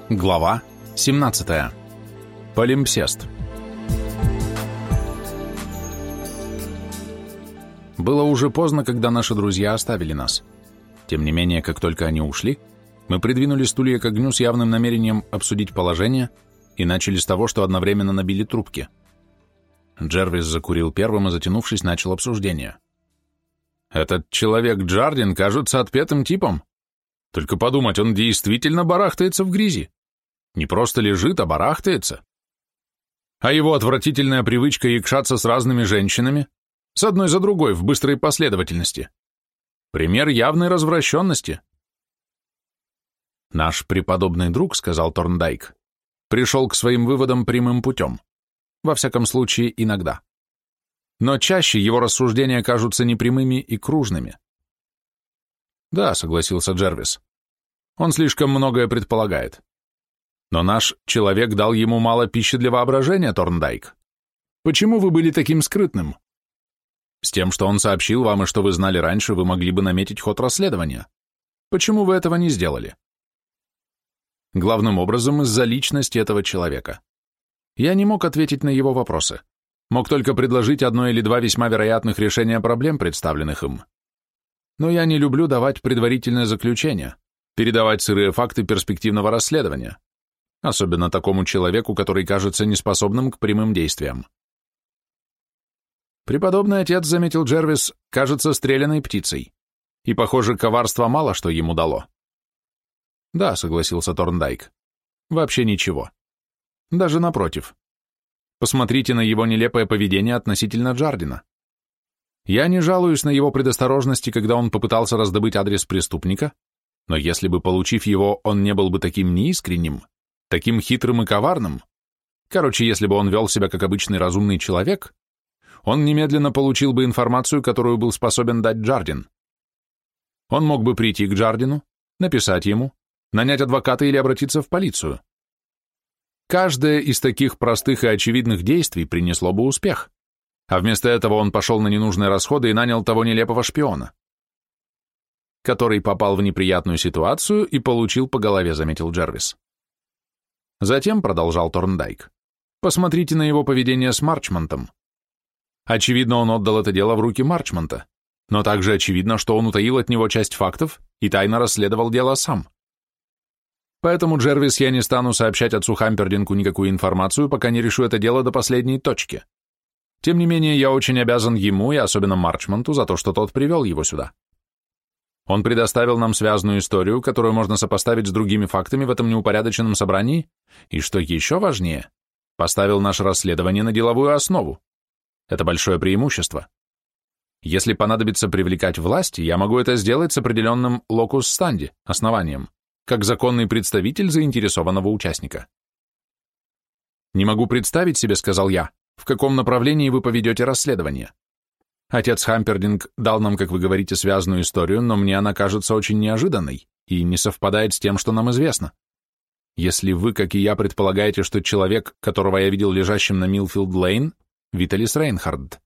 Глава 17. Полимпсест. Было уже поздно, когда наши друзья оставили нас. Тем не менее, как только они ушли, мы придвинули стулья к огню с явным намерением обсудить положение и начали с того, что одновременно набили трубки. Джервис закурил первым и, затянувшись, начал обсуждение. «Этот человек Джардин кажется отпетым типом. Только подумать, он действительно барахтается в грязи. Не просто лежит, а барахтается. А его отвратительная привычка якшаться с разными женщинами, с одной за другой, в быстрой последовательности. Пример явной развращенности». «Наш преподобный друг, — сказал Торндайк, — пришел к своим выводам прямым путем. Во всяком случае, иногда. Но чаще его рассуждения кажутся непрямыми и кружными». «Да, — согласился Джервис, — он слишком многое предполагает. Но наш человек дал ему мало пищи для воображения, Торндайк. Почему вы были таким скрытным? С тем, что он сообщил вам и что вы знали раньше, вы могли бы наметить ход расследования. Почему вы этого не сделали? Главным образом из-за личности этого человека. Я не мог ответить на его вопросы. Мог только предложить одно или два весьма вероятных решения проблем, представленных им. Но я не люблю давать предварительное заключение, передавать сырые факты перспективного расследования, особенно такому человеку, который кажется неспособным к прямым действиям. Преподобный отец, заметил Джервис, кажется стреляной птицей, и, похоже, коварства мало что ему дало. Да, согласился Торндайк, вообще ничего. Даже напротив. Посмотрите на его нелепое поведение относительно Джардина. Я не жалуюсь на его предосторожности, когда он попытался раздобыть адрес преступника, но если бы, получив его, он не был бы таким неискренним, таким хитрым и коварным, короче, если бы он вел себя как обычный разумный человек, он немедленно получил бы информацию, которую был способен дать Джардин. Он мог бы прийти к Джардину, написать ему, нанять адвоката или обратиться в полицию. Каждое из таких простых и очевидных действий принесло бы успех, а вместо этого он пошел на ненужные расходы и нанял того нелепого шпиона, который попал в неприятную ситуацию и получил по голове, заметил Джервис. Затем, продолжал Торндайк, посмотрите на его поведение с Марчмонтом. Очевидно, он отдал это дело в руки Марчмонта, но также очевидно, что он утаил от него часть фактов и тайно расследовал дело сам. Поэтому, Джервис, я не стану сообщать отцу Хампердинку никакую информацию, пока не решу это дело до последней точки. Тем не менее, я очень обязан ему и особенно Марчмонту за то, что тот привел его сюда. Он предоставил нам связанную историю, которую можно сопоставить с другими фактами в этом неупорядоченном собрании, и, что еще важнее, поставил наше расследование на деловую основу. Это большое преимущество. Если понадобится привлекать власти, я могу это сделать с определенным локус станди, основанием, как законный представитель заинтересованного участника. «Не могу представить себе, — сказал я, — в каком направлении вы поведете расследование. Отец Хампердинг дал нам, как вы говорите, связанную историю, но мне она кажется очень неожиданной и не совпадает с тем, что нам известно. Если вы, как и я, предполагаете, что человек, которого я видел лежащим на Милфилд-Лейн, Виталис Рейнхард».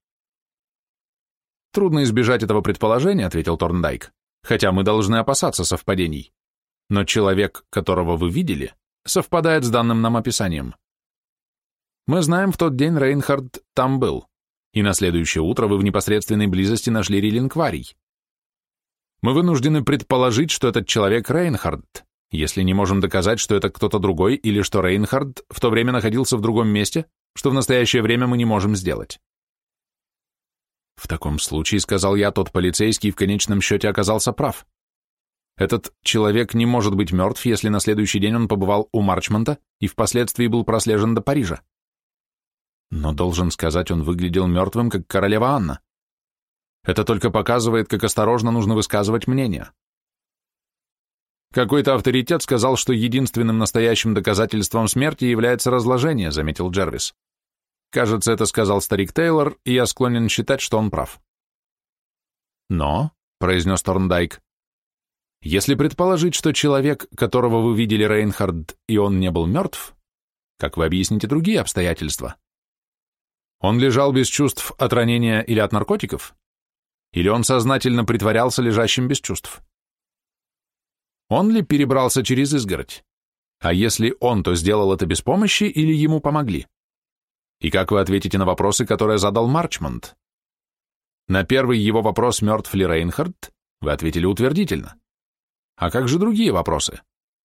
«Трудно избежать этого предположения, — ответил Торндайк, — хотя мы должны опасаться совпадений. Но человек, которого вы видели, совпадает с данным нам описанием. Мы знаем, в тот день Рейнхард там был, и на следующее утро вы в непосредственной близости нашли реликварий. Мы вынуждены предположить, что этот человек Рейнхард, если не можем доказать, что это кто-то другой или что Рейнхард в то время находился в другом месте, что в настоящее время мы не можем сделать. В таком случае, — сказал я, — тот полицейский в конечном счете оказался прав. Этот человек не может быть мертв, если на следующий день он побывал у Марчмонта и впоследствии был прослежен до Парижа. Но, должен сказать, он выглядел мертвым, как королева Анна. Это только показывает, как осторожно нужно высказывать мнение. Какой-то авторитет сказал, что единственным настоящим доказательством смерти является разложение, заметил Джервис. Кажется, это сказал старик Тейлор, и я склонен считать, что он прав. Но, — произнес Торндайк, — если предположить, что человек, которого вы видели, Рейнхард, и он не был мертв, как вы объясните другие обстоятельства? Он лежал без чувств от ранения или от наркотиков? Или он сознательно притворялся лежащим без чувств? Он ли перебрался через изгородь? А если он, то сделал это без помощи или ему помогли? И как вы ответите на вопросы, которые задал Марчмонт? На первый его вопрос, мертв ли Рейнхард, вы ответили утвердительно. А как же другие вопросы?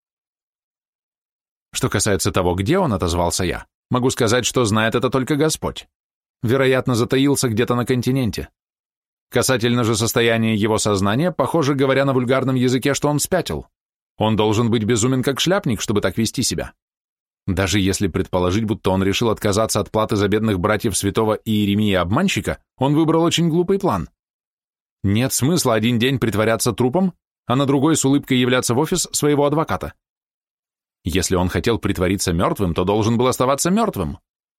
Что касается того, где он, отозвался я, могу сказать, что знает это только Господь. Вероятно, затаился где-то на континенте. Касательно же состояния его сознания, похоже, говоря на вульгарном языке, что он спятил. Он должен быть безумен как шляпник, чтобы так вести себя. Даже если предположить, будто он решил отказаться от платы за бедных братьев святого Иеремии-обманщика, он выбрал очень глупый план. Нет смысла один день притворяться трупом, а на другой с улыбкой являться в офис своего адвоката. Если он хотел притвориться мертвым, то должен был оставаться мертвым.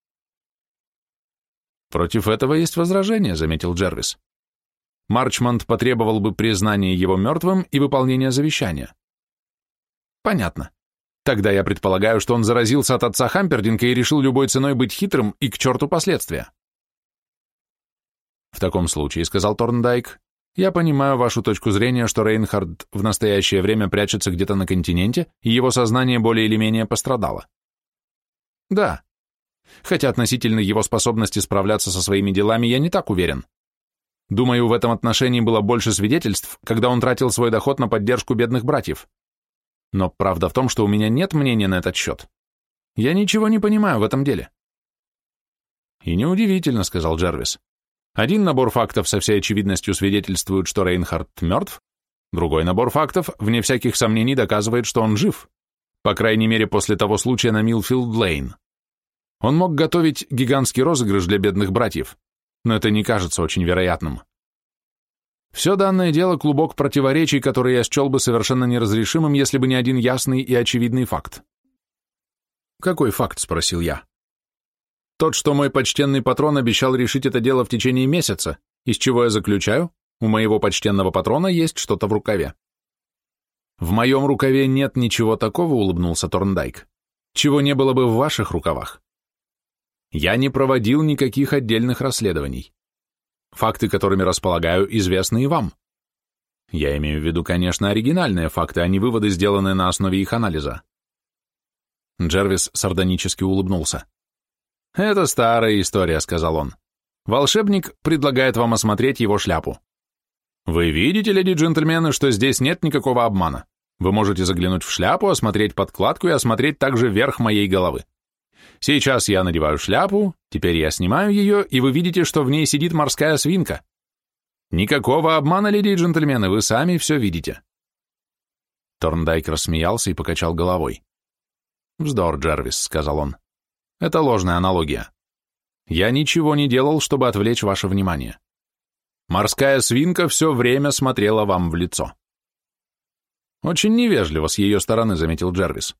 Против этого есть возражение, заметил Джервис. Марчмонт потребовал бы признания его мертвым и выполнения завещания. Понятно. Тогда я предполагаю, что он заразился от отца Хампердинка и решил любой ценой быть хитрым и к черту последствия. В таком случае, сказал Торндайк, я понимаю вашу точку зрения, что Рейнхард в настоящее время прячется где-то на континенте, и его сознание более или менее пострадало. Да. Хотя относительно его способности справляться со своими делами я не так уверен. Думаю, в этом отношении было больше свидетельств, когда он тратил свой доход на поддержку бедных братьев. Но правда в том, что у меня нет мнения на этот счет. Я ничего не понимаю в этом деле. И неудивительно, сказал Джервис. Один набор фактов со всей очевидностью свидетельствует, что Рейнхард мертв, другой набор фактов, вне всяких сомнений, доказывает, что он жив, по крайней мере, после того случая на Милфилд-Лейн. Он мог готовить гигантский розыгрыш для бедных братьев, но это не кажется очень вероятным. Все данное дело — клубок противоречий, который я счел бы совершенно неразрешимым, если бы не один ясный и очевидный факт. «Какой факт?» — спросил я. «Тот, что мой почтенный патрон обещал решить это дело в течение месяца, из чего я заключаю, у моего почтенного патрона есть что-то в рукаве». «В моем рукаве нет ничего такого», — улыбнулся Торндайк, «чего не было бы в ваших рукавах. Я не проводил никаких отдельных расследований. Факты, которыми располагаю, известны и вам. Я имею в виду, конечно, оригинальные факты, а не выводы, сделанные на основе их анализа». Джервис сардонически улыбнулся. «Это старая история», — сказал он. «Волшебник предлагает вам осмотреть его шляпу. Вы видите, леди и джентльмены, что здесь нет никакого обмана. Вы можете заглянуть в шляпу, осмотреть подкладку и осмотреть также верх моей головы. Сейчас я надеваю шляпу, теперь я снимаю ее, и вы видите, что в ней сидит морская свинка. Никакого обмана, леди и джентльмены, вы сами все видите». Торндайк рассмеялся и покачал головой. «Вздор, Джервис», — сказал он. «Это ложная аналогия. Я ничего не делал, чтобы отвлечь ваше внимание. Морская свинка все время смотрела вам в лицо». «Очень невежливо с ее стороны», — заметил Джервис.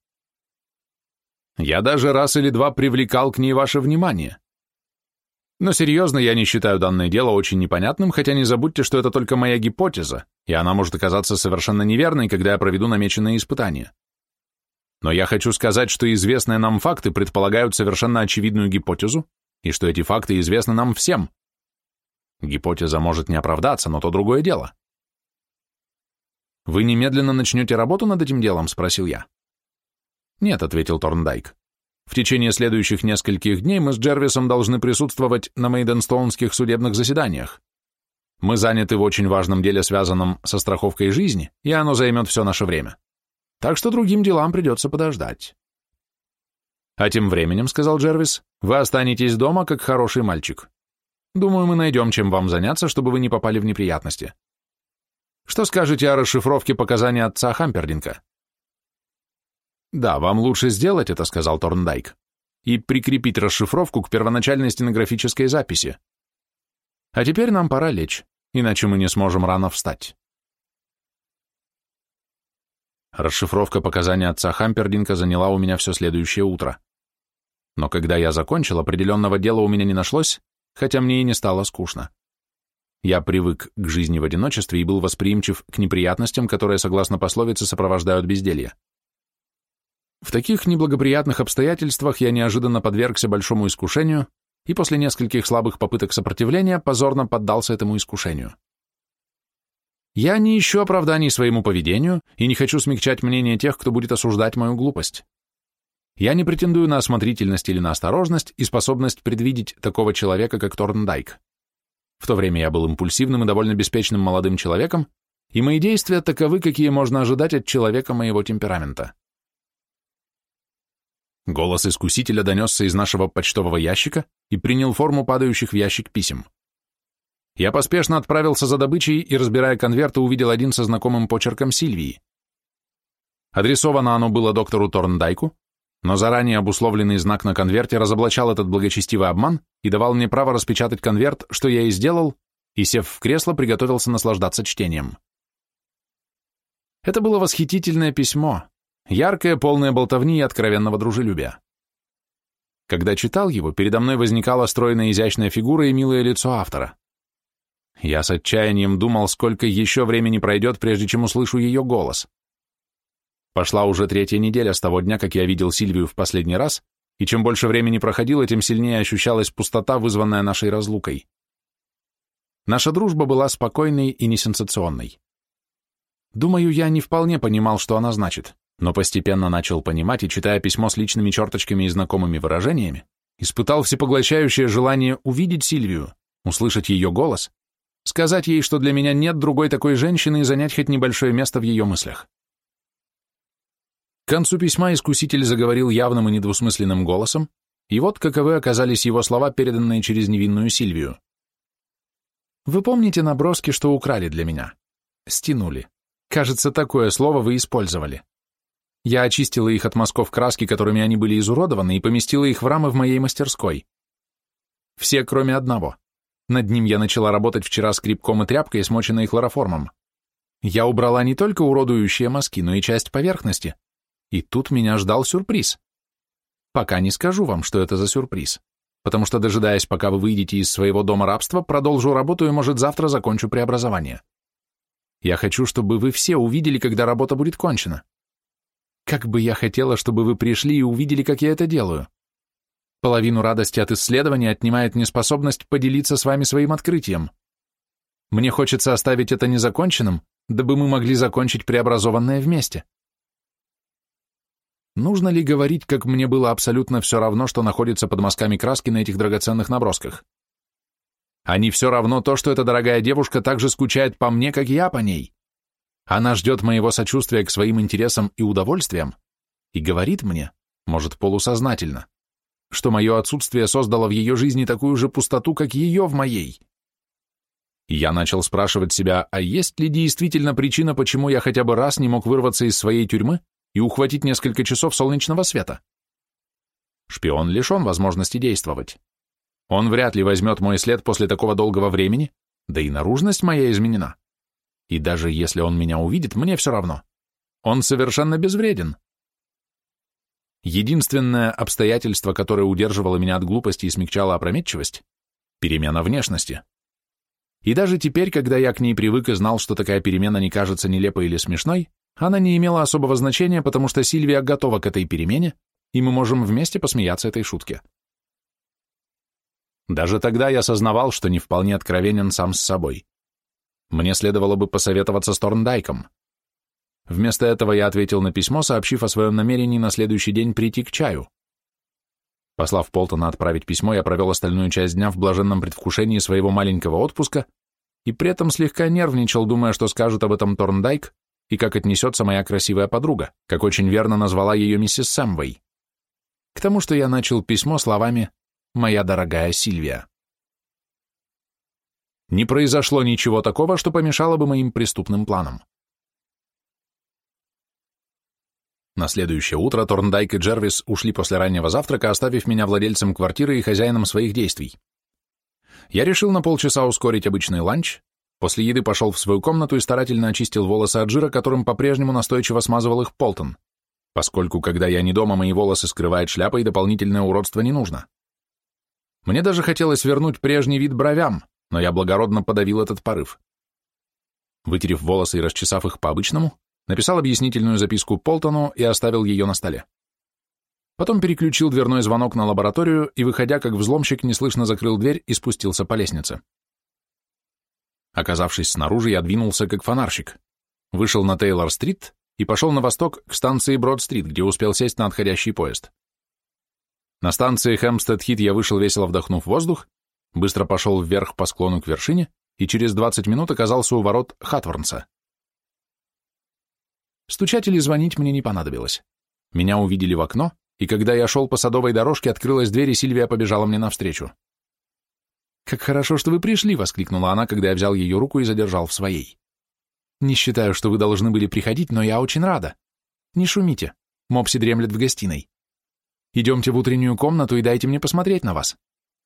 «Я даже раз или два привлекал к ней ваше внимание. Но серьезно, я не считаю данное дело очень непонятным, хотя не забудьте, что это только моя гипотеза, и она может оказаться совершенно неверной, когда я проведу намеченные испытания. Но я хочу сказать, что известные нам факты предполагают совершенно очевидную гипотезу, и что эти факты известны нам всем. Гипотеза может не оправдаться, но то другое дело». «Вы немедленно начнете работу над этим делом?» — спросил я. «Нет», — ответил Торндайк. «В течение следующих нескольких дней мы с Джервисом должны присутствовать на мейденстоунских судебных заседаниях. Мы заняты в очень важном деле, связанном со страховкой жизни, и оно займет все наше время. Так что другим делам придется подождать». «А тем временем, — сказал Джервис, — вы останетесь дома, как хороший мальчик. Думаю, мы найдем, чем вам заняться, чтобы вы не попали в неприятности. Что скажете о расшифровке показаний отца Хампердинка?» «Да, вам лучше сделать это, — сказал Торндайк, — и прикрепить расшифровку к первоначальной стенографической записи. А теперь нам пора лечь, иначе мы не сможем рано встать». Расшифровка показаний отца Хампердинка заняла у меня все следующее утро. Но когда я закончил, определенного дела у меня не нашлось, хотя мне и не стало скучно. Я привык к жизни в одиночестве и был восприимчив к неприятностям, которые, согласно пословице, сопровождают безделье. В таких неблагоприятных обстоятельствах я неожиданно подвергся большому искушению и после нескольких слабых попыток сопротивления позорно поддался этому искушению. Я не ищу оправданий своему поведению и не хочу смягчать мнение тех, кто будет осуждать мою глупость. Я не претендую на осмотрительность или на осторожность и способность предвидеть такого человека, как Торндайк. В то время я был импульсивным и довольно беспечным молодым человеком, и мои действия таковы, какие можно ожидать от человека моего темперамента. Голос искусителя донесся из нашего почтового ящика и принял форму падающих в ящик писем. Я поспешно отправился за добычей и, разбирая конверты, увидел один со знакомым почерком Сильвии. Адресовано оно было доктору Торндайку, но заранее обусловленный знак на конверте разоблачал этот благочестивый обман и давал мне право распечатать конверт, что я и сделал, и, сев в кресло, приготовился наслаждаться чтением. Это было восхитительное письмо, яркое, полное болтовни и откровенного дружелюбия. Когда читал его, передо мной возникала стройная изящная фигура и милое лицо автора. Я с отчаянием думал, сколько еще времени пройдет, прежде чем услышу ее голос. Пошла уже 3-я неделя с того дня, как я видел Сильвию в последний раз, и чем больше времени проходило, тем сильнее ощущалась пустота, вызванная нашей разлукой. Наша дружба была спокойной и несенсационной. Думаю, я не вполне понимал, что она значит, но постепенно начал понимать и, читая письмо с личными черточками и знакомыми выражениями, испытал всепоглощающее желание увидеть Сильвию, услышать ее голос, сказать ей, что для меня нет другой такой женщины и занять хоть небольшое место в ее мыслях. К концу письма искуситель заговорил явным и недвусмысленным голосом, и вот каковы оказались его слова, переданные через невинную Сильвию. «Вы помните наброски, что украли для меня? Стянули. Кажется, такое слово вы использовали. Я очистила их от мазков краски, которыми они были изуродованы, и поместила их в рамы в моей мастерской. Все, кроме одного. Над ним я начала работать вчера скребком и тряпкой, смоченной хлороформом. Я убрала не только уродующие мазки, но и часть поверхности. И тут меня ждал сюрприз. Пока не скажу вам, что это за сюрприз, потому что, дожидаясь, пока вы выйдете из своего дома рабства, продолжу работу и, может, завтра закончу преобразование. Я хочу, чтобы вы все увидели, когда работа будет кончена. Как бы я хотела, чтобы вы пришли и увидели, как я это делаю. Половину радости от исследования отнимает неспособность поделиться с вами своим открытием. Мне хочется оставить это незаконченным, дабы мы могли закончить преобразованное вместе. Нужно ли говорить, как мне было абсолютно все равно, что находится под мазками краски на этих драгоценных набросках? А не все равно то, что эта дорогая девушка так же скучает по мне, как я по ней. Она ждет моего сочувствия к своим интересам и удовольствиям и говорит мне, может, полусознательно, что мое отсутствие создало в ее жизни такую же пустоту, как ее в моей. И я начал спрашивать себя, а есть ли действительно причина, почему я хотя бы раз не мог вырваться из своей тюрьмы и ухватить несколько часов солнечного света? Шпион лишен возможности действовать. Он вряд ли возьмет мой след после такого долгого времени, да и наружность моя изменена. И даже если он меня увидит, мне все равно. Он совершенно безвреден. Единственное обстоятельство, которое удерживало меня от глупости и смягчало опрометчивость — перемена внешности. И даже теперь, когда я к ней привык и знал, что такая перемена не кажется нелепой или смешной, она не имела особого значения, потому что Сильвия готова к этой перемене, и мы можем вместе посмеяться этой шутке. Даже тогда я сознавал, что не вполне откровенен сам с собой. Мне следовало бы посоветоваться с Торндайком. Вместо этого я ответил на письмо, сообщив о своем намерении на следующий день прийти к чаю. Послав Полтона отправить письмо, я провел остальную часть дня в блаженном предвкушении своего маленького отпуска и при этом слегка нервничал, думая, что скажет об этом Торндайк и как отнесется моя красивая подруга, как очень верно назвала ее миссис Сэмвей. К тому, что я начал письмо словами «Моя дорогая Сильвия». Не произошло ничего такого, что помешало бы моим преступным планам. На следующее утро Торндайк и Джервис ушли после раннего завтрака, оставив меня владельцем квартиры и хозяином своих действий. Я решил на полчаса ускорить обычный ланч, после еды пошел в свою комнату и старательно очистил волосы от жира, которым по-прежнему настойчиво смазывал их Полтон, поскольку, когда я не дома, мои волосы скрывает шляпа и дополнительное уродство не нужно. Мне даже хотелось вернуть прежний вид бровям, но я благородно подавил этот порыв. Вытерев волосы и расчесав их по-обычному, написал объяснительную записку Полтону и оставил ее на столе. Потом переключил дверной звонок на лабораторию и, выходя как взломщик, неслышно закрыл дверь и спустился по лестнице. Оказавшись снаружи, я двинулся как фонарщик, вышел на Тейлор-стрит и пошел на восток к станции Брод-стрит, где успел сесть на отходящий поезд. На станции Хэмпстед-Хит я вышел, весело вдохнув воздух, быстро пошел вверх по склону к вершине и через 20 минут оказался у ворот Хатворнса. Стучать или звонить мне не понадобилось. Меня увидели в окно, и когда я шел по садовой дорожке, открылась дверь, и Сильвия побежала мне навстречу. «Как хорошо, что вы пришли!» — воскликнула она, когда я взял ее руку и задержал в своей. «Не считаю, что вы должны были приходить, но я очень рада. Не шумите, Мопси дремлет в гостиной. Идемте в утреннюю комнату и дайте мне посмотреть на вас».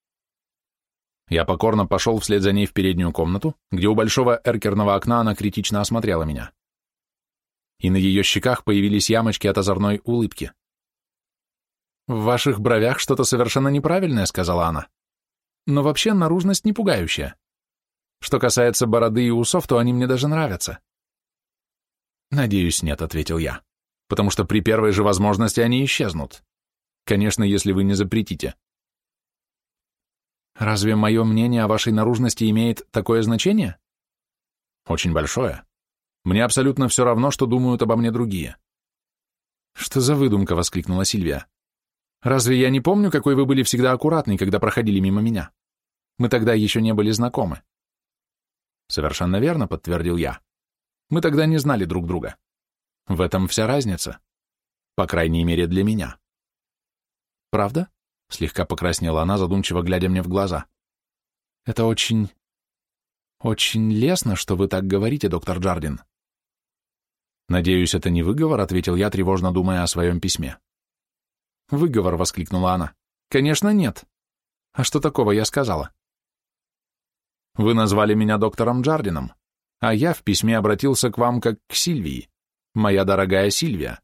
Я покорно пошел вслед за ней в переднюю комнату, где у большого эркерного окна она критично осмотрела меня. И на ее щеках появились ямочки от озорной улыбки. «В ваших бровях что-то совершенно неправильное», — сказала она. «Но вообще наружность не пугающая. Что касается бороды и усов, то они мне даже нравятся». «Надеюсь, нет», — ответил я, «потому что при первой же возможности они исчезнут. Конечно, если вы не запретите». «Разве мое мнение о вашей наружности имеет такое значение?» «Очень большое. Мне абсолютно все равно, что думают обо мне другие». «Что за выдумка?» — воскликнула Сильвия. «Разве я не помню, какой вы были всегда аккуратный, когда проходили мимо меня? Мы тогда еще не были знакомы». «Совершенно верно», — подтвердил я. «Мы тогда не знали друг друга. В этом вся разница. По крайней мере, для меня». «Правда?» — слегка покраснела она, задумчиво глядя мне в глаза. «Это очень лестно, что вы так говорите, доктор Джардин». «Надеюсь, это не выговор», — ответил я, тревожно думая о своем письме. «Выговор», — воскликнула она. «Конечно, нет. А что такого я сказала?» «Вы назвали меня доктором Джардином, а я в письме обратился к вам как к Сильвии, моя дорогая Сильвия».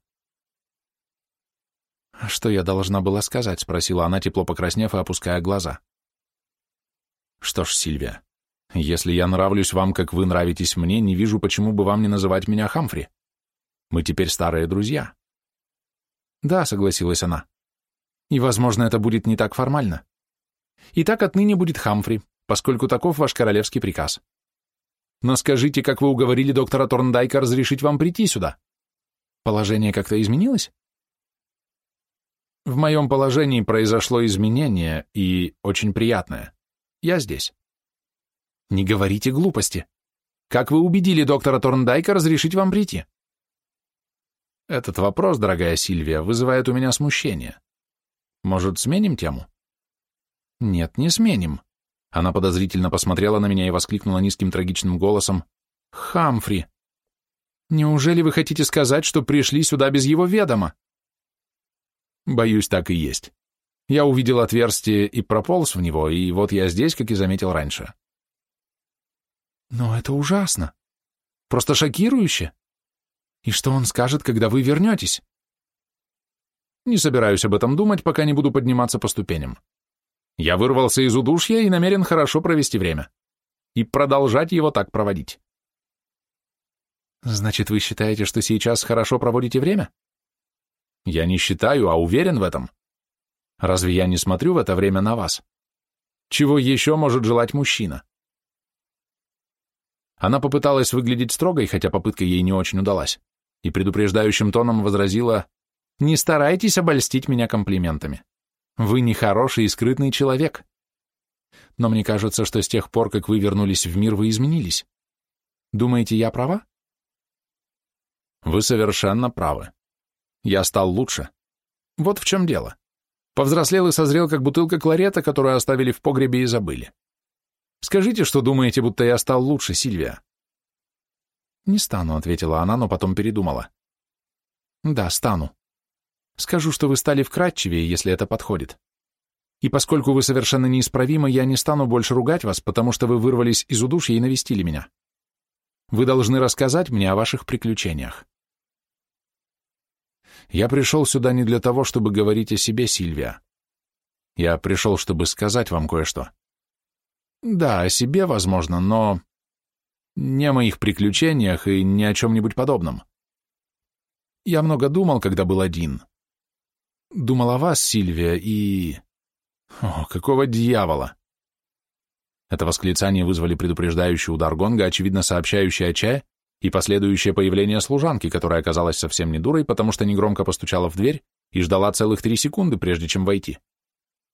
«А что я должна была сказать?» — спросила она, тепло покраснев и опуская глаза. «Что ж, Сильвия, если я нравлюсь вам, как вы нравитесь мне, не вижу, почему бы вам не называть меня Хамфри. Мы теперь старые друзья». «Да», — согласилась она. «И, возможно, это будет не так формально. Итак, отныне будет Хамфри, поскольку таков ваш королевский приказ. Но скажите, как вы уговорили доктора Торндайка разрешить вам прийти сюда? Положение как-то изменилось?» «В моем положении произошло изменение, и очень приятное. Я здесь». «Не говорите глупости. Как вы убедили доктора Торндайка разрешить вам прийти?» «Этот вопрос, дорогая Сильвия, вызывает у меня смущение. Может, сменим тему?» «Нет, не сменим». Она подозрительно посмотрела на меня и воскликнула низким трагичным голосом. «Хамфри! Неужели вы хотите сказать, что пришли сюда без его ведома?» «Боюсь, так и есть. Я увидел отверстие и прополз в него, и вот я здесь, как и заметил раньше». «Но это ужасно. Просто шокирующе. И что он скажет, когда вы вернетесь?» «Не собираюсь об этом думать, пока не буду подниматься по ступеням. Я вырвался из удушья и намерен хорошо провести время. И продолжать его так проводить». «Значит, вы считаете, что сейчас хорошо проводите время?» «Я не считаю, а уверен в этом. Разве я не смотрю в это время на вас? Чего еще может желать мужчина?» Она попыталась выглядеть строгой, хотя попытка ей не очень удалась, и предупреждающим тоном возразила: «Не старайтесь обольстить меня комплиментами. Вы нехороший и скрытный человек. Но мне кажется, что с тех пор, как вы вернулись в мир, вы изменились. Думаете, я права?» «Вы совершенно правы. Я стал лучше. Вот в чем дело. Повзрослел и созрел, как бутылка кларета, которую оставили в погребе и забыли. Скажите, что думаете, будто я стал лучше, Сильвия?» «Не стану», — ответила она, но потом передумала. «Да, стану. Скажу, что вы стали вкрадчивее, если это подходит. И поскольку вы совершенно неисправимы, я не стану больше ругать вас, потому что вы вырвались из удушья и навестили меня. Вы должны рассказать мне о ваших приключениях». «Я пришел сюда не для того, чтобы говорить о себе, Сильвия. Я пришел, чтобы сказать вам кое-что. Да, о себе, возможно, но не о моих приключениях и не о чем-нибудь подобном. Я много думал, когда был один. Думал о вас, Сильвия, и... О, какого дьявола!» Это восклицание вызвали предупреждающий удар гонга, очевидно сообщающий о чае, и последующее появление служанки, которая оказалась совсем не дурой, потому что негромко постучала в дверь и ждала целых 3 секунды, прежде чем войти,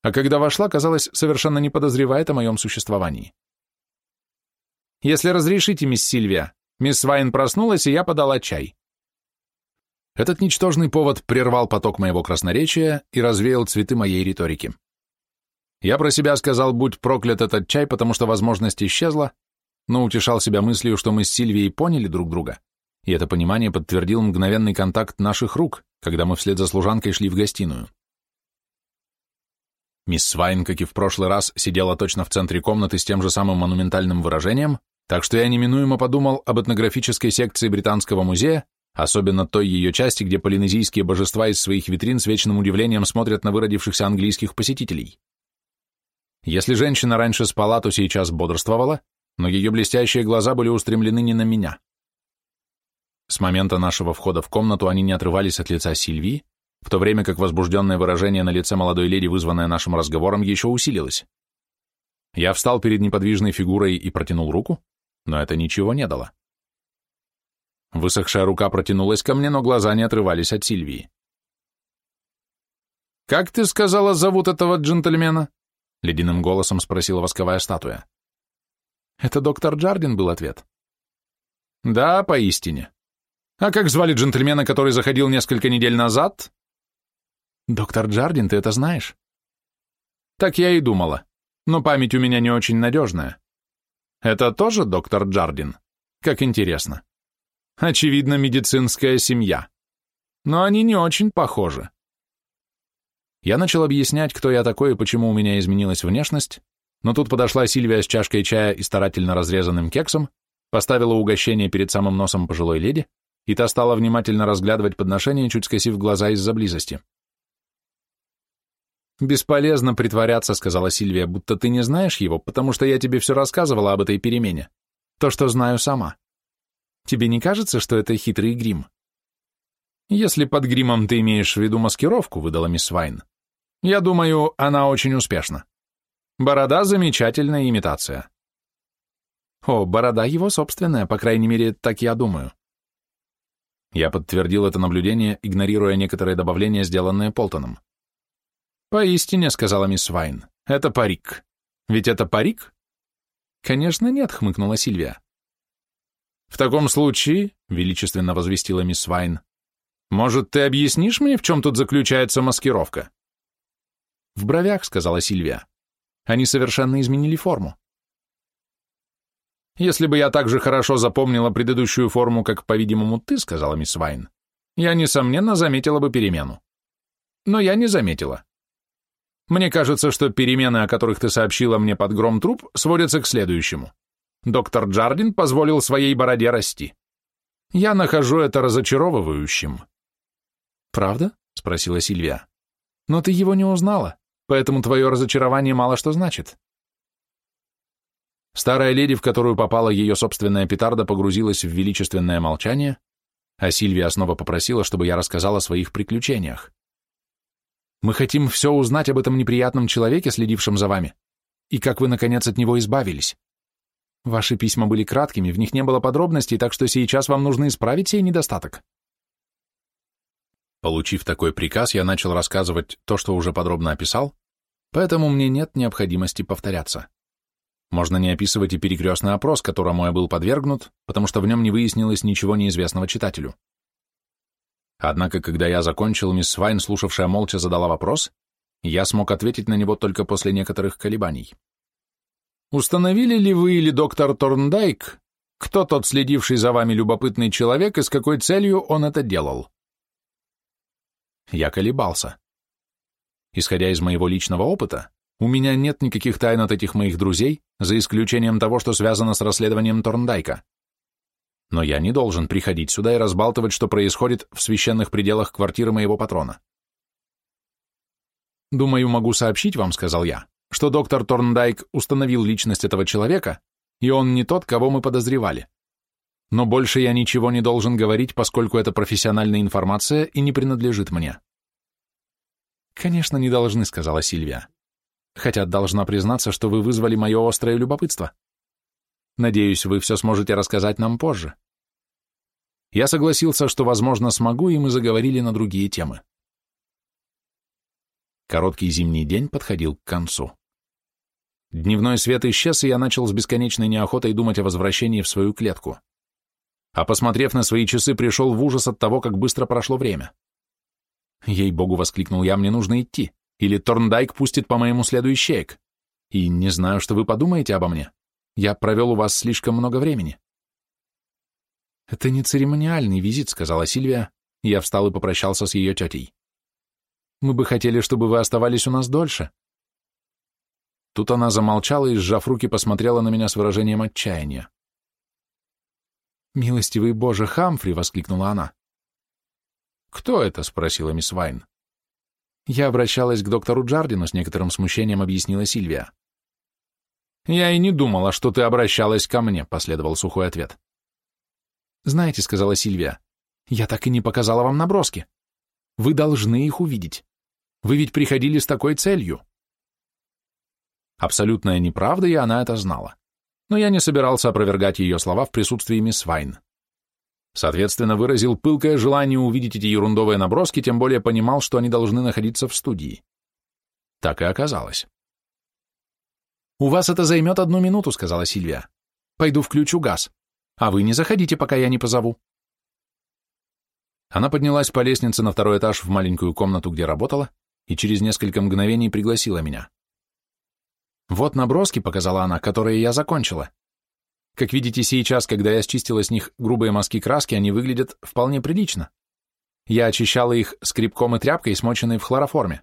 а когда вошла, казалось, совершенно не подозревает о моем существовании. «Если разрешите, мисс Сильвия, мисс Вайн проснулась, и я подала чай». Этот ничтожный повод прервал поток моего красноречия и развеял цветы моей риторики. Я про себя сказал, будь проклят этот чай, потому что возможность исчезла, но утешал себя мыслью, что мы с Сильвией поняли друг друга, и это понимание подтвердил мгновенный контакт наших рук, когда мы вслед за служанкой шли в гостиную. Мисс Вайн, как и в прошлый раз, сидела точно в центре комнаты с тем же самым монументальным выражением, так что я неминуемо подумал об этнографической секции Британского музея, особенно той ее части, где полинезийские божества из своих витрин с вечным удивлением смотрят на выродившихся английских посетителей. Если женщина раньше спала, то сейчас бодрствовала, но ее блестящие глаза были устремлены не на меня. С момента нашего входа в комнату они не отрывались от лица Сильвии, в то время как возбужденное выражение на лице молодой леди, вызванное нашим разговором, еще усилилось. Я встал перед неподвижной фигурой и протянул руку, но это ничего не дало. Высохшая рука протянулась ко мне, но глаза не отрывались от Сильвии. «Как ты сказала, зовут этого джентльмена?» — ледяным голосом спросила восковая статуя. «Это доктор Джардин», — был ответ. «Да, поистине. А как звали джентльмена, который заходил несколько недель назад?» «Доктор Джардин, ты это знаешь?» «Так я и думала, но память у меня не очень надежная. Это тоже доктор Джардин? Как интересно. Очевидно, медицинская семья. Но они не очень похожи». Я начал объяснять, кто я такой и почему у меня изменилась внешность, но тут подошла Сильвия с чашкой чая и старательно разрезанным кексом, поставила угощение перед самым носом пожилой леди, и та стала внимательно разглядывать подношение, чуть скосив глаза из-за близости. «Бесполезно притворяться», — сказала Сильвия, — «будто ты не знаешь его, потому что я тебе все рассказывала об этой перемене. То, что знаю сама. Тебе не кажется, что это хитрый грим?» «Если под гримом ты имеешь в виду маскировку», — выдала мисс Вайн, — «я думаю, она очень успешна. Борода — замечательная имитация». «О, борода его собственная, по крайней мере, так я думаю». Я подтвердил это наблюдение, игнорируя некоторые добавления, сделанные Полтоном. «Поистине», — сказала мисс Вайн, — «это парик. Ведь это парик?» «Конечно нет», — хмыкнула Сильвия. «В таком случае», — величественно возвестила мисс Вайн, — «может, ты объяснишь мне, в чем тут заключается маскировка?» «В бровях», — сказала Сильвия. «Они совершенно изменили форму». «Если бы я так же хорошо запомнила предыдущую форму, как, по-видимому, ты», — сказала мисс Вайн, — «я, несомненно, заметила бы перемену. Но я не заметила. Мне кажется, что перемены, о которых ты сообщила мне под гром труб, сводятся к следующему. Доктор Джардин позволил своей бороде расти. Я нахожу это разочаровывающим». «Правда?» — спросила Сильвия. «Но ты его не узнала, поэтому твое разочарование мало что значит». Старая леди, в которую попала ее собственная петарда, погрузилась в величественное молчание, а Сильвия снова попросила, чтобы я рассказал о своих приключениях. «Мы хотим все узнать об этом неприятном человеке, следившем за вами, и как вы, наконец, от него избавились. Ваши письма были краткими, в них не было подробностей, так что сейчас вам нужно исправить сей недостаток». Получив такой приказ, я начал рассказывать то, что уже подробно описал, поэтому мне нет необходимости повторяться. Можно не описывать и перекрестный опрос, которому я был подвергнут, потому что в нем не выяснилось ничего неизвестного читателю. Однако, когда я закончил, мисс Вайн, слушавшая молча, задала вопрос, и я смог ответить на него только после некоторых колебаний. «Установили ли вы или доктор Торндайк, кто тот следивший за вами любопытный человек и с какой целью он это делал?» Я колебался. Исходя из моего личного опыта, у меня нет никаких тайн от этих моих друзей, за исключением того, что связано с расследованием Торндайка. Но я не должен приходить сюда и разбалтывать, что происходит в священных пределах квартиры моего патрона. «Думаю, могу сообщить вам», — сказал я, что доктор Торндайк установил личность этого человека, и он не тот, кого мы подозревали. Но больше я ничего не должен говорить, поскольку это профессиональная информация и не принадлежит мне. «Конечно, не должны», — сказала Сильвия. «Хотя должна признаться, что вы вызвали мое острое любопытство. Надеюсь, вы все сможете рассказать нам позже». Я согласился, что, возможно, смогу, и мы заговорили на другие темы. Короткий зимний день подходил к концу. Дневной свет исчез, и я начал с бесконечной неохотой думать о возвращении в свою клетку. А посмотрев на свои часы, пришел в ужас от того, как быстро прошло время. «Ей-богу!» — воскликнул я, — «мне нужно идти, или Торндайк пустит по моему следу ищеек. И не знаю, что вы подумаете обо мне. Я провел у вас слишком много времени». «Это не церемониальный визит», — сказала Сильвия, и я встал и попрощался с ее тетей. «Мы бы хотели, чтобы вы оставались у нас дольше». Тут она замолчала и, сжав руки, посмотрела на меня с выражением отчаяния. «Милостивый Боже, Хамфри!» — воскликнула она. «Кто это?» — спросила мисс Вайн. Я обращалась к доктору Джардину, с некоторым смущением объяснила Сильвия. «Я и не думала, что ты обращалась ко мне», — последовал сухой ответ. «Знаете», — сказала Сильвия, — «я так и не показала вам наброски. Вы должны их увидеть. Вы ведь приходили с такой целью». Абсолютная неправда, и она это знала. Но я не собирался опровергать ее слова в присутствии мисс Вайн. Соответственно, выразил пылкое желание увидеть эти ерундовые наброски, тем более понимал, что они должны находиться в студии. Так и оказалось. «У вас это займет 1 минуту», — сказала Сильвия. «Пойду включу газ. А вы не заходите, пока я не позову». Она поднялась по лестнице на 2-й этаж в маленькую комнату, где работала, и через несколько мгновений пригласила меня. «Вот наброски», — показала она, — «которые я закончила. Как видите, сейчас, когда я счистила с них грубые мазки краски, они выглядят вполне прилично. Я очищала их скребком и тряпкой, смоченной в хлороформе».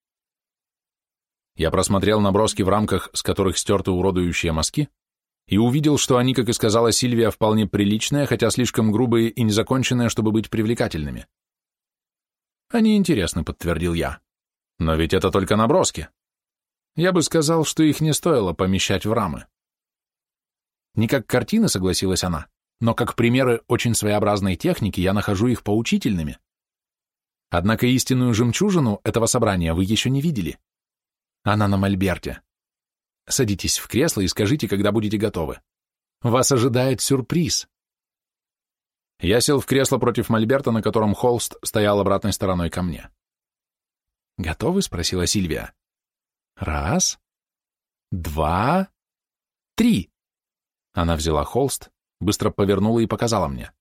Я просмотрел наброски, в рамках с которых стерты уродующие мазки, и увидел, что они, как и сказала Сильвия, вполне приличные, хотя слишком грубые и незаконченные, чтобы быть привлекательными. «Они интересны», — подтвердил я. «Но ведь это только наброски. Я бы сказал, что их не стоило помещать в рамы». «Не как картины», — согласилась она, «но как примеры очень своеобразной техники я нахожу их поучительными. Однако истинную жемчужину этого собрания вы еще не видели. Она на мольберте. Садитесь в кресло и скажите, когда будете готовы. Вас ожидает сюрприз». Я сел в кресло против мольберта, на котором холст стоял обратной стороной ко мне. «Готовы?» — спросила Сильвия. 1, 2, 3. Она взяла холст, быстро повернула и показала мне.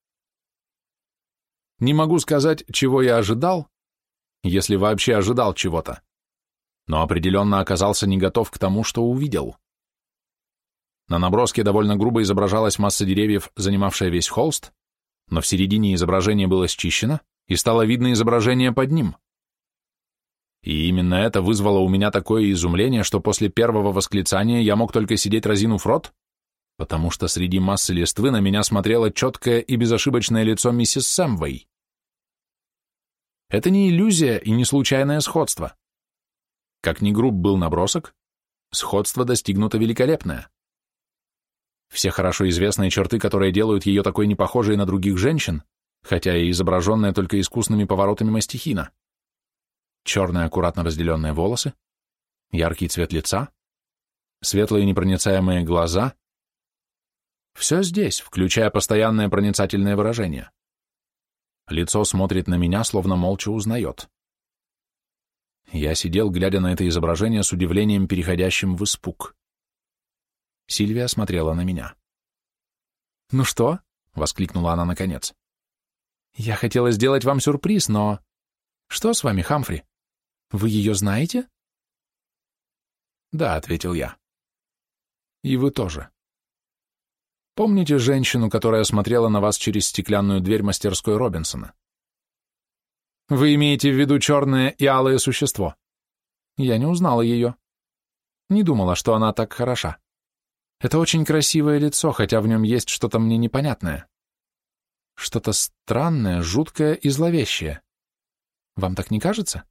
Не могу сказать, чего я ожидал, если вообще ожидал чего-то, но определенно оказался не готов к тому, что увидел. На наброске довольно грубо изображалась масса деревьев, занимавшая весь холст, но в середине изображение было счищено, и стало видно изображение под ним. И именно это вызвало у меня такое изумление, что после первого восклицания я мог только сидеть разинув рот, потому что среди массы листвы на меня смотрело четкое и безошибочное лицо миссис Сэмвей. Это не иллюзия и не случайное сходство. Как ни груб был набросок, сходство достигнуто великолепное. Все хорошо известные черты, которые делают ее такой непохожей на других женщин, хотя и изображенная только искусными поворотами мастихина. Черные аккуратно разделенные волосы, яркий цвет лица, светлые непроницаемые глаза. Все здесь, включая постоянное проницательное выражение. Лицо смотрит на меня, словно молча узнает. Я сидел, глядя на это изображение с удивлением, переходящим в испуг. Сильвия смотрела на меня. «Ну что?» — воскликнула она наконец. «Я хотела сделать вам сюрприз, но... Что с вами, Хамфри? Вы ее знаете?» «Да», — ответил я. «И вы тоже. Помните женщину, которая смотрела на вас через стеклянную дверь мастерской Робинсона?» «Вы имеете в виду черное и алое существо?» Я не узнала ее. Не думала, что она так хороша. Это очень красивое лицо, хотя в нем есть что-то мне непонятное. Что-то странное, жуткое и зловещее. Вам так не кажется?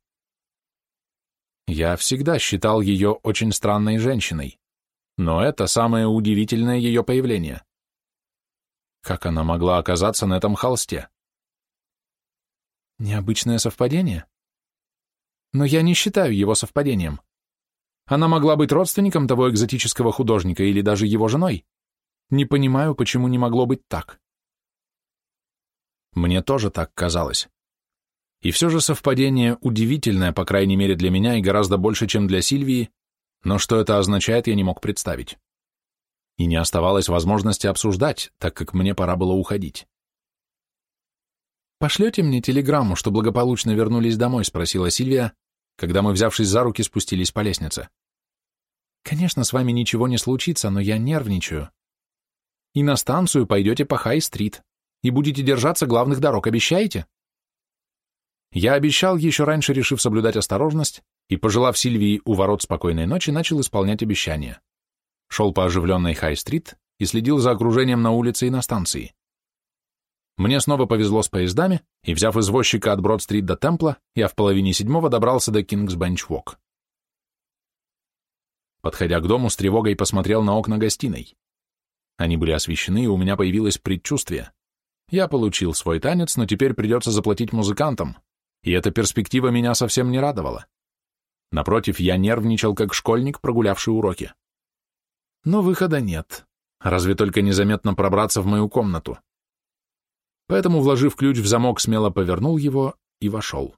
Я всегда считал ее очень странной женщиной, но это самое удивительное ее появление. Как она могла оказаться на этом холсте? Необычное совпадение? Но я не считаю его совпадением. Она могла быть родственником того экзотического художника или даже его женой. Не понимаю, почему не могло быть так. Мне тоже так казалось. И все же совпадение удивительное, по крайней мере для меня, и гораздо больше, чем для Сильвии, но что это означает, я не мог представить. И не оставалось возможности обсуждать, так как мне пора было уходить. «Пошлете мне телеграмму, что благополучно вернулись домой?» — спросила Сильвия, когда мы, взявшись за руки, спустились по лестнице. «Конечно, с вами ничего не случится, но я нервничаю. И на станцию пойдете по Хай-стрит, и будете держаться главных дорог, обещаете?» Я обещал, еще раньше решив соблюдать осторожность, и, пожелав Сильвии у ворот спокойной ночи, начал исполнять обещание. Шел по оживленной Хай-стрит и следил за окружением на улице и на станции. Мне снова повезло с поездами, и, взяв извозчика от Брод-стрит до Темпла, я в 6:30 добрался до Кингс-Бенч-Вок. Подходя к дому, с тревогой посмотрел на окна гостиной. Они были освещены, и у меня появилось предчувствие. Я получил свой танец, но теперь придется заплатить музыкантам, и эта перспектива меня совсем не радовала. Напротив, я нервничал, как школьник, прогулявший уроки. Но выхода нет, разве только незаметно пробраться в мою комнату. Поэтому, вложив ключ в замок, смело повернул его и вошел.